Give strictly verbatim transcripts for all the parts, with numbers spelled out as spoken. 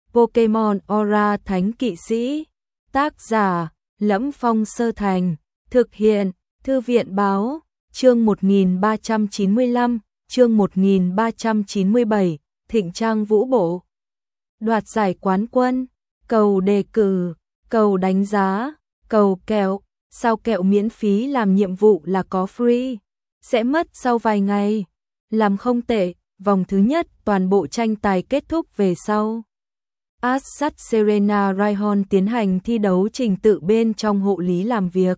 Pokemon Aura Thánh Kỵ Sĩ. Tác giả: Lẫm Phong Sơ Thành. Thực hiện: Thư viện báo. Chương một nghìn ba trăm chín mươi lăm, chương một nghìn ba trăm chín mươi bảy, Thịnh Trang Vũ Bộ. Đoạt giải quán quân, cầu đề cử, cầu đánh giá, cầu kẹo, sao kẹo miễn phí làm nhiệm vụ là có free, sẽ mất sau vài ngày. Làm không tệ, vòng thứ nhất toàn bộ tranh tài kết thúc về sau. Assad Serena Raihon tiến hành thi đấu trình tự bên trong hộ lý làm việc.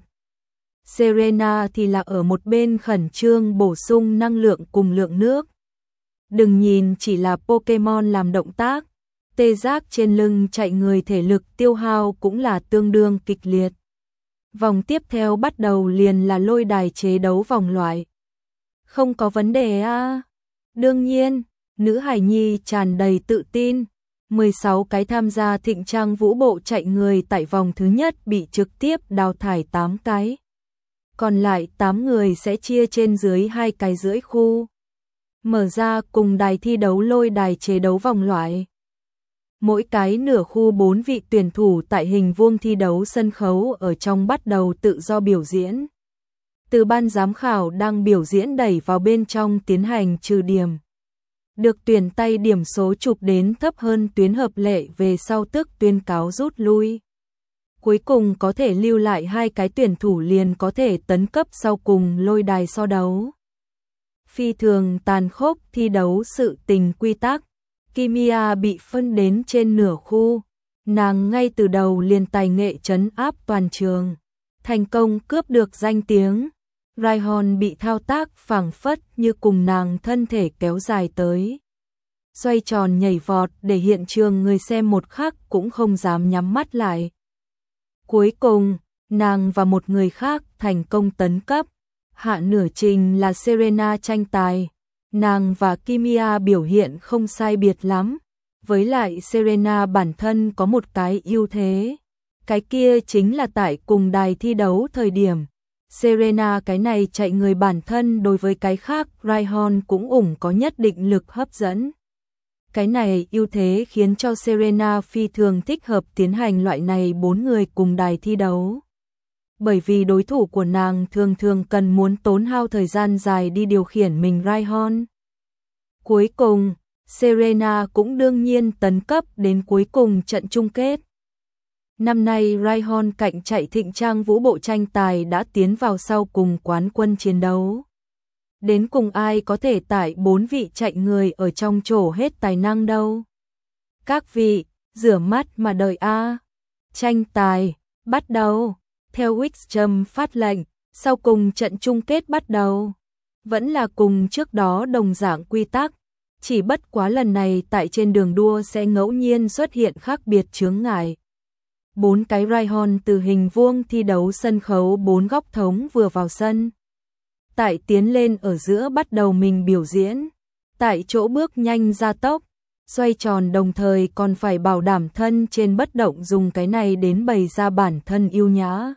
Serena thì là ở một bên khẩn trương bổ sung năng lượng cùng lượng nước. Đừng nhìn chỉ là Pokemon làm động tác, tê giác trên lưng chạy người thể lực tiêu hao cũng là tương đương kịch liệt. Vòng tiếp theo bắt đầu liền là lôi đài chế đấu vòng loại. Không có vấn đề à? Đương nhiên, nữ hài nhi tràn đầy tự tin. mười sáu cái tham gia Thịnh Trang Vũ Bộ chạy người tại vòng thứ nhất bị trực tiếp đào thải tám cái. Còn lại tám người sẽ chia trên dưới hai cái rưỡi khu. Mở ra cùng đài thi đấu lôi đài chế đấu vòng loại. Mỗi cái nửa khu bốn vị tuyển thủ tại hình vuông thi đấu sân khấu ở trong bắt đầu tự do biểu diễn. Từ ban giám khảo đang biểu diễn đẩy vào bên trong tiến hành trừ điểm. Được tuyển tay điểm số chụp đến thấp hơn tuyến hợp lệ về sau tức tuyên cáo rút lui. Cuối cùng có thể lưu lại hai cái tuyển thủ liền có thể tấn cấp sau cùng lôi đài so đấu. Phi thường tàn khốc thi đấu sự tình quy tắc. Kimia bị phân đến trên nửa khu. Nàng ngay từ đầu liền tài nghệ trấn áp toàn trường. Thành công cướp được danh tiếng. Raihon bị thao tác phảng phất như cùng nàng thân thể kéo dài tới. Xoay tròn nhảy vọt để hiện trường người xem một khắc cũng không dám nhắm mắt lại. Cuối cùng, nàng và một người khác thành công tấn cấp. Hạ nửa trình là Serena tranh tài. Nàng và Kimia biểu hiện không sai biệt lắm. Với lại Serena bản thân có một cái ưu thế. Cái kia chính là tại cùng đài thi đấu thời điểm. Serena cái này chạy người bản thân đối với cái khác Raihon cũng ủng có nhất định lực hấp dẫn. Cái này ưu thế khiến cho Serena phi thường thích hợp tiến hành loại này bốn người cùng đài thi đấu. Bởi vì đối thủ của nàng thường thường cần muốn tốn hao thời gian dài đi điều khiển mình Raihon. Cuối cùng, Serena cũng đương nhiên tấn cấp đến cuối cùng trận chung kết. Năm nay Raihon cạnh chạy Thịnh Trang Vũ Bộ tranh tài đã tiến vào sau cùng quán quân chiến đấu. Đến cùng ai có thể tải bốn vị chạy người ở trong chỗ hết tài năng đâu. Các vị, rửa mắt mà đợi a. Tranh tài, bắt đầu. Theo Wixcham phát lệnh, sau cùng trận chung kết bắt đầu. Vẫn là cùng trước đó đồng dạng quy tắc. Chỉ bất quá lần này tại trên đường đua sẽ ngẫu nhiên xuất hiện khác biệt chướng ngại. Bốn cái Raihon từ hình vuông thi đấu sân khấu bốn góc thống vừa vào sân. Tại tiến lên ở giữa bắt đầu mình biểu diễn. Tại chỗ bước nhanh ra tốc, xoay tròn đồng thời còn phải bảo đảm thân trên bất động dùng cái này đến bày ra bản thân yêu nhã.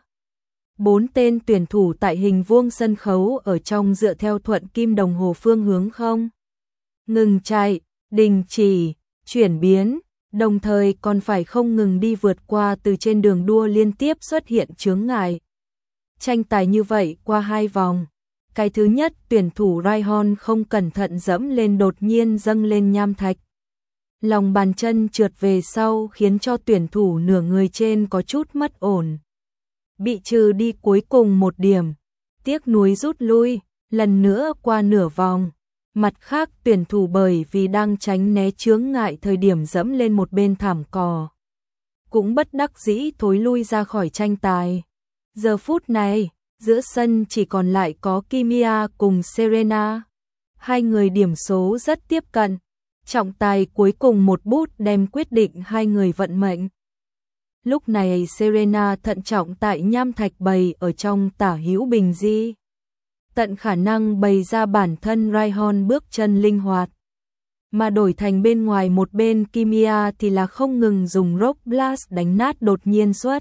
Bốn tên tuyển thủ tại hình vuông sân khấu ở trong dựa theo thuận kim đồng hồ phương hướng không. Ngừng chạy, đình chỉ, chuyển biến. Đồng thời còn phải không ngừng đi vượt qua từ trên đường đua liên tiếp xuất hiện chướng ngại. Tranh tài như vậy qua hai vòng. Cái thứ nhất tuyển thủ Raihon không cẩn thận dẫm lên đột nhiên dâng lên nham thạch. Lòng bàn chân trượt về sau khiến cho tuyển thủ nửa người trên có chút mất ổn. Bị trừ đi cuối cùng một điểm. Tiếc nuối rút lui, lần nữa qua nửa vòng. Mặt khác tuyển thủ bởi vì đang tránh né chướng ngại thời điểm dẫm lên một bên thảm cỏ. Cũng bất đắc dĩ thối lui ra khỏi tranh tài. Giờ phút này, giữa sân chỉ còn lại có Kimia cùng Serena. Hai người điểm số rất tiếp cận. Trọng tài cuối cùng một bút đem quyết định hai người vận mệnh. Lúc này Serena thận trọng tại nham thạch bày ở trong tả hữu bình di. Tận khả năng bày ra bản thân Raihon bước chân linh hoạt. Mà đổi thành bên ngoài một bên Kimia thì là không ngừng dùng Rock Blast đánh nát đột nhiên xuất.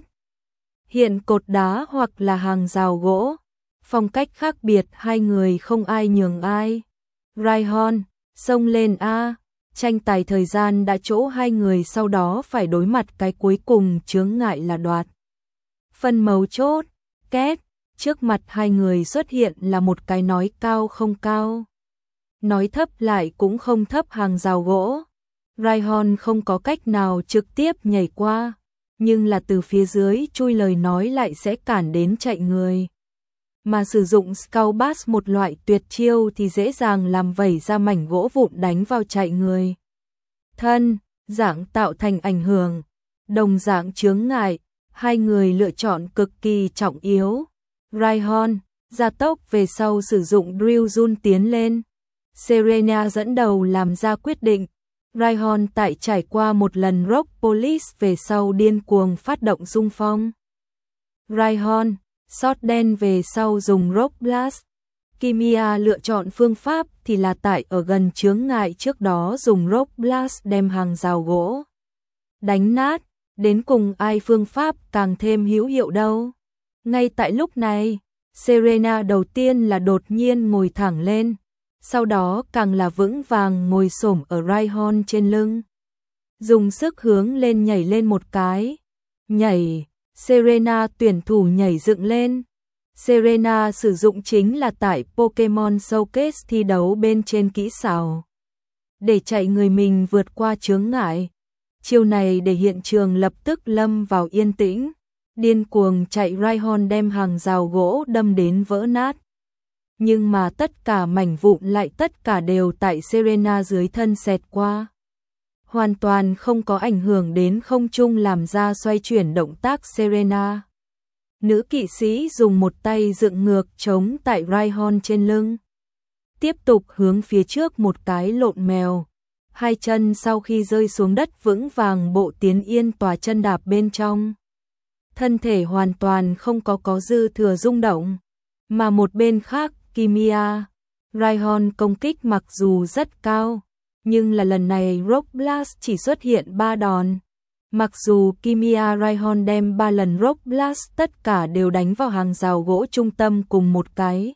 Hiện cột đá hoặc là hàng rào gỗ. Phong cách khác biệt hai người không ai nhường ai. Raihon, xông lên a. Tranh tài thời gian đã chỗ hai người sau đó phải đối mặt cái cuối cùng chướng ngại là đoạt. Phần mấu chốt, két, trước mặt hai người xuất hiện là một cái nói cao không cao. Nói thấp lại cũng không thấp hàng rào gỗ. Ryan không có cách nào trực tiếp nhảy qua, nhưng là từ phía dưới chui lời nói lại sẽ cản đến chạy người. Mà sử dụng Skull Bass, một loại tuyệt chiêu, thì dễ dàng làm vẩy ra mảnh gỗ vụn đánh vào chạy người. Thân, dạng tạo thành ảnh hưởng, đồng dạng chướng ngại, hai người lựa chọn cực kỳ trọng yếu. Ryan, gia tốc về sau sử dụng Drill Jun tiến lên. Serena dẫn đầu làm ra quyết định. Ryan tại trải qua một lần Rock Police về sau điên cuồng phát động xung phong. Ryan, shot đen về sau dùng Rock Blast. Kimia lựa chọn phương pháp thì là tại ở gần chướng ngại trước đó dùng Rock Blast đem hàng rào gỗ đánh nát, đến cùng ai phương pháp càng thêm hữu hiệu đâu. Ngay tại lúc này, Serena đầu tiên là đột nhiên ngồi thẳng lên, sau đó càng là vững vàng ngồi xổm ở Ryan trên lưng. Dùng sức hướng lên nhảy lên một cái. Nhảy, Serena tuyển thủ nhảy dựng lên. Serena sử dụng chính là tại Pokemon Showcase thi đấu bên trên kỹ xảo để chạy người mình vượt qua chướng ngại. Chiêu này để hiện trường lập tức lâm vào yên tĩnh. Điên cuồng chạy Ryan đem hàng rào gỗ đâm đến vỡ nát. Nhưng mà tất cả mảnh vụn lại tất cả đều tại Serena dưới thân xẹt qua. Hoàn toàn không có ảnh hưởng đến không trung làm ra xoay chuyển động tác Serena. Nữ kỵ sĩ dùng một tay dựng ngược chống tại Ryan trên lưng. Tiếp tục hướng phía trước một cái lộn mèo. Hai chân sau khi rơi xuống đất vững vàng bộ tiến yên tòa chân đạp bên trong. Thân thể hoàn toàn không có có dư thừa rung động. Mà một bên khác, Kimia, Ryan công kích mặc dù rất cao, nhưng là lần này Rock Blast chỉ xuất hiện ba đòn. Mặc dù Kimia Ryan đem ba lần Rock Blast tất cả đều đánh vào hàng rào gỗ trung tâm cùng một cái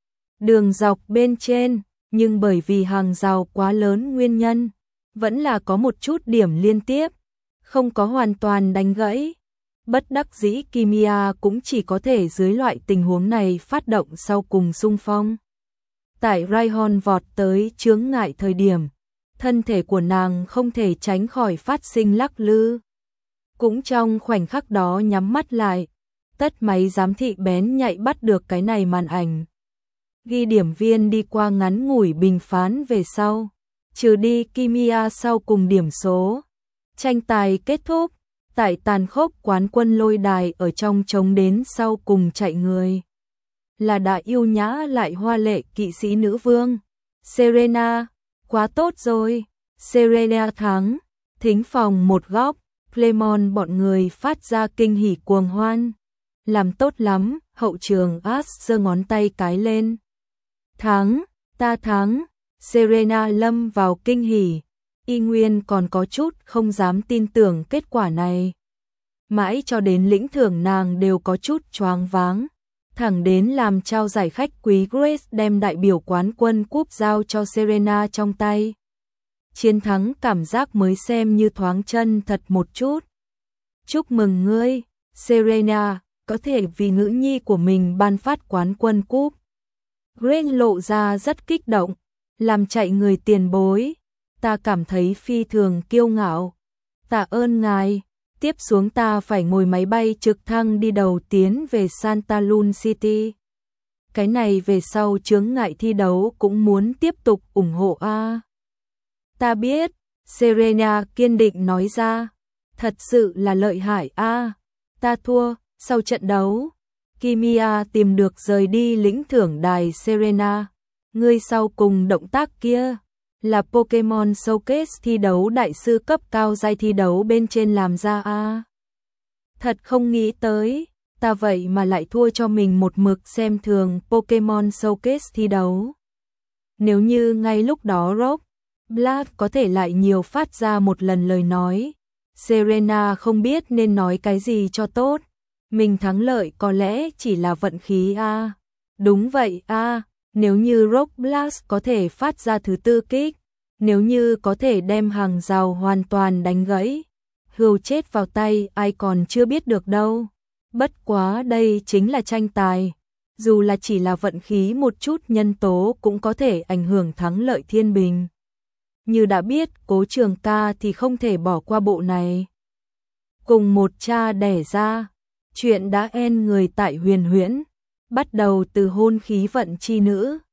đường dọc bên trên, nhưng bởi vì hàng rào quá lớn nguyên nhân, vẫn là có một chút điểm liên tiếp, không có hoàn toàn đánh gãy. Bất đắc dĩ Kimia cũng chỉ có thể dưới loại tình huống này phát động sau cùng xung phong. Tại Ryan vọt tới chướng ngại thời điểm, thân thể của nàng không thể tránh khỏi phát sinh lắc lư. Cũng trong khoảnh khắc đó nhắm mắt lại, tất máy giám thị bén nhạy bắt được cái này màn ảnh. Ghi điểm viên đi qua ngắn ngủi bình phán về sau, trừ đi Kimia sau cùng điểm số. Tranh tài kết thúc, tại tàn khốc quán quân lôi đài ở trong trống đến sau cùng chạy người. Là đã yêu nhã lại hoa lệ kỵ sĩ nữ vương. Serena, quá tốt rồi. Serena thắng, thính phòng một góc, Clemon bọn người phát ra kinh hỉ cuồng hoan. Làm tốt lắm, hậu trường Ash giơ ngón tay cái lên. Thắng, ta thắng. Serena lâm vào kinh hỉ. Y Nguyên còn có chút không dám tin tưởng kết quả này. Mãi cho đến lĩnh thưởng nàng đều có chút choáng váng. Thẳng đến làm trao giải khách quý Grace đem đại biểu quán quân cúp giao cho Serena trong tay. Chiến thắng cảm giác mới xem như thoáng chân thật một chút. Chúc mừng ngươi, Serena, có thể vì nữ nhi của mình ban phát quán quân cúp. Grace lộ ra rất kích động, làm chạy người tiền bối. Ta cảm thấy phi thường kiêu ngạo. Tạ ơn ngài, tiếp xuống ta phải ngồi máy bay trực thăng đi đầu tiến về Santa Luna City. Cái này về sau chướng ngại thi đấu cũng muốn tiếp tục ủng hộ a. À. Ta biết, Serena kiên định nói ra. Thật sự là lợi hại a. À. Ta thua, sau trận đấu. Kimia tìm được rời đi lĩnh thưởng đài Serena. Ngươi sau cùng động tác kia là Pokemon Showcase thi đấu đại sư cấp cao giai thi đấu bên trên làm ra a. À. Thật không nghĩ tới, ta vậy mà lại thua cho mình một mực xem thường Pokemon Showcase thi đấu. Nếu như ngay lúc đó Rock Blast có thể lại nhiều phát ra một lần lời nói, Serena không biết nên nói cái gì cho tốt. Mình thắng lợi có lẽ chỉ là vận khí a. À. Đúng vậy a. À. Nếu như Rock Blast có thể phát ra thứ tư kích, Nếu như có thể đem hàng rào hoàn toàn đánh gãy, Hưu chết vào tay ai còn chưa biết được đâu. Bất quá đây chính là tranh tài, dù là chỉ là vận khí một chút nhân tố cũng có thể ảnh hưởng thắng lợi thiên bình. Như đã biết Cố Trường Ca thì không thể bỏ qua bộ này. Cùng một cha đẻ ra, chuyện đã en người tại Huyền Huyễn, bắt đầu từ hôn khí vận chi nữ,